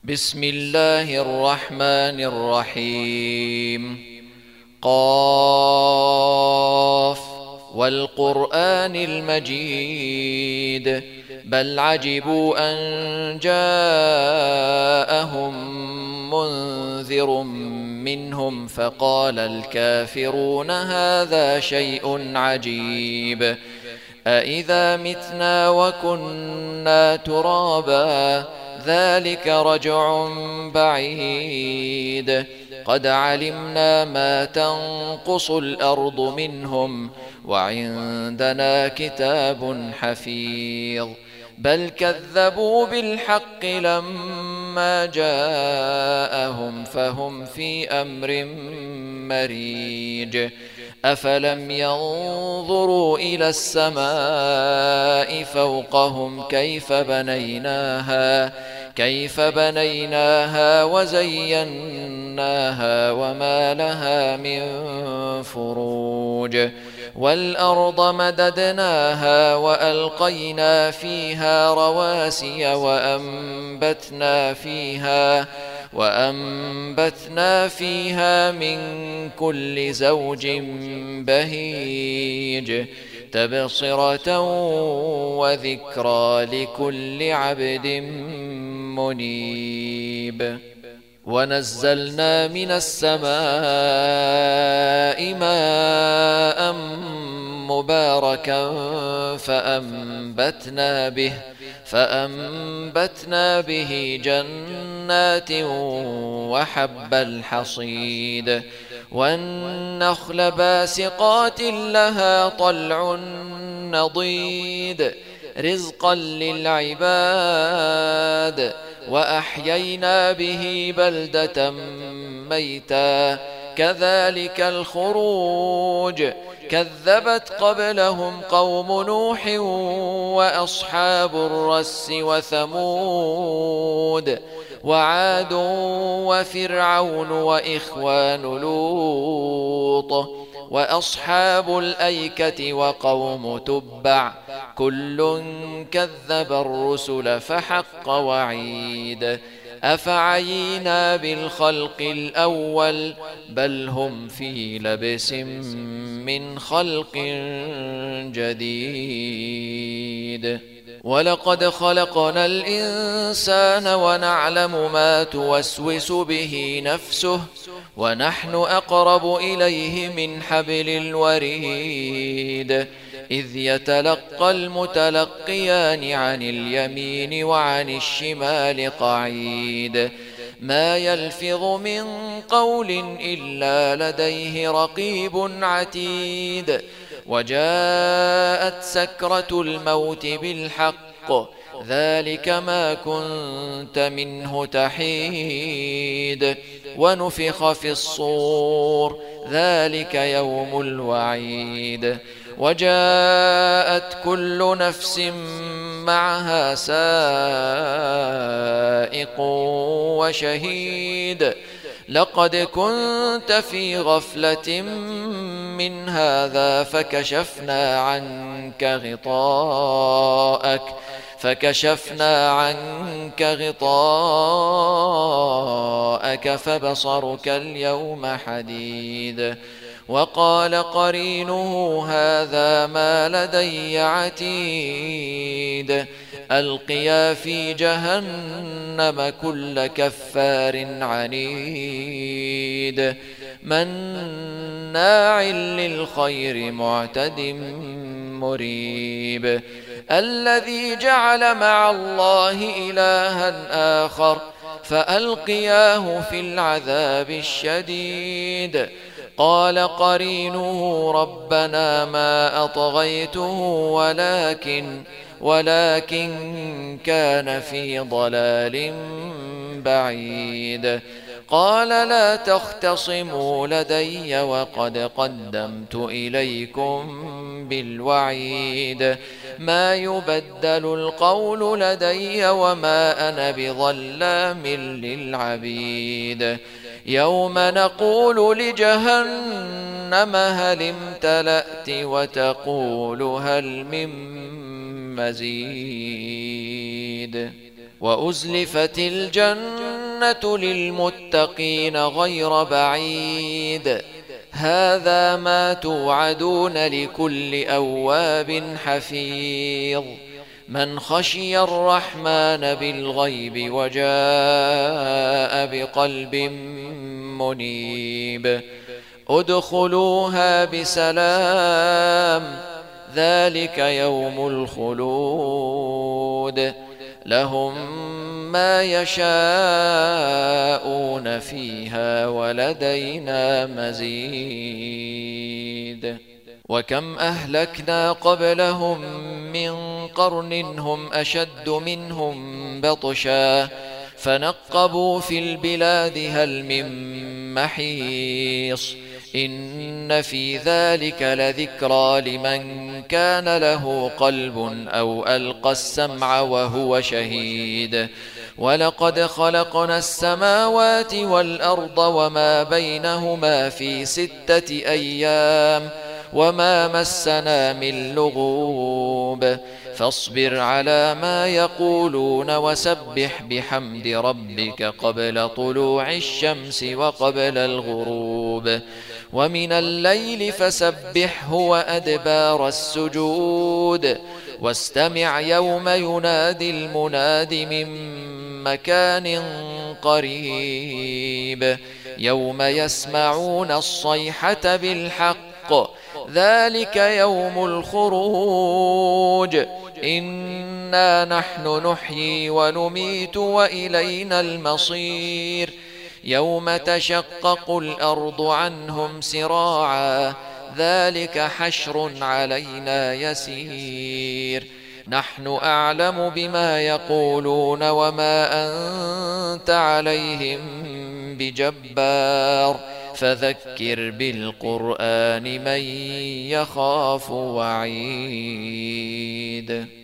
بسم الله الرحمن الرحيم. قاف والقرآن المجيد بل عجبوا أن جاءهم منذر منهم فقال الكافرون هذا شيء عجيب أإذا متنا وكنا ترابا ذلك رجع بعيد قد علمنا ما تنقص الأرض منهم وعندنا كتاب حفيظ بل كذبوا بالحق لما جاءهم فهم في أمر مريج أفلم ينظروا إلى السماء فوقهم كيف بنيناها وزيناها وما لها من فروج والأرض مددناها وألقينا فيها رواسي وأنبتنا فيها من كل زوج بهيج تبصرة وذكرى لكل عبد منيب ونزلنا من السماء ماء مباركا فأنبتنا به جنات وحب الحصيد والنخل باسقات لها طلع نضيد رزقا للعباد وأحيينا به بلدة ميتا كذلك الخروج كذبت قبلهم قوم نوح وأصحاب الرس وثمود وعاد وفرعون وإخوان لوط وأصحاب الأيكة وقوم تبع كل كذب الرسل فحق وعيد أفعينا بالخلق الأول بل هم في لبس من خلق جديد ولقد خلقنا الإنسان ونعلم ما توسوس به نفسه ونحن أقرب إليه من حبل الوريد إذ يتلقى المتلقيان عن اليمين وعن الشمال قعيد ما يلفظ من قول إلا لديه رقيب عتيد وجاءت سكرة الموت بالحق ذلك ما كنت منه تحيد ونفخ في الصور ذلك يوم الوعيد وجاءت كل نفس معها سائق وشهيد لقد كنت في غفلة من هذا فكشفنا عنك غطاءك فبصرك اليوم حديد وقال قرينه هذا ما لدي عتيد ألقيا في جهنم كل كفار عنيد مناع للخير معتد مريب الذي جعل مع الله إلها آخر فألقياه في العذاب الشديد قال قرينه ربنا ما أطغيته ولكن كان في ضلال بعيد قال لا تختصموا لدي وقد قدمت إليكم بالوعيد ما يبدل القول لدي وما أنا بظلام للعبيد يوم نقول لجهنم هل امتلأت وتقول هل من مزيد وأزلفت الجنة والجنة للمتقين غير بعيد هذا ما توعدون لكل أواب حفيظ من خشي الرحمن بالغيب وجاء بقلب منيب ادخلوها بسلام ذلك يوم الخلود لهم ما يشاءون فيها ولدينا مزيد وكم أهلكنا قبلهم من قرن هم أشد منهم بطشا فنقبوا في البلاد هل من محيص إن في ذلك لذكرى لمن كان له قلب أو ألقى السمع وهو شهيد ولقد خلقنا السماوات والأرض وما بينهما في 6 أيام وما مسنا من لغوب فاصبر على ما يقولون وسبح بحمد ربك قبل طلوع الشمس وقبل الغروب ومن الليل فسبحه وأدبار السجود واستمع يوم ينادي المناد من مكان قريب يوم يسمعون الصيحة بالحق ذلك يوم الخروج إنا نحن نحيي ونميت وإلينا المصير يوم تشقق الأرض عنهم سراعا ذلك حشر علينا يسير نحن أعلم بما يقولون وما أنت عليهم بجبار فذكر بالقرآن من يخاف وعيد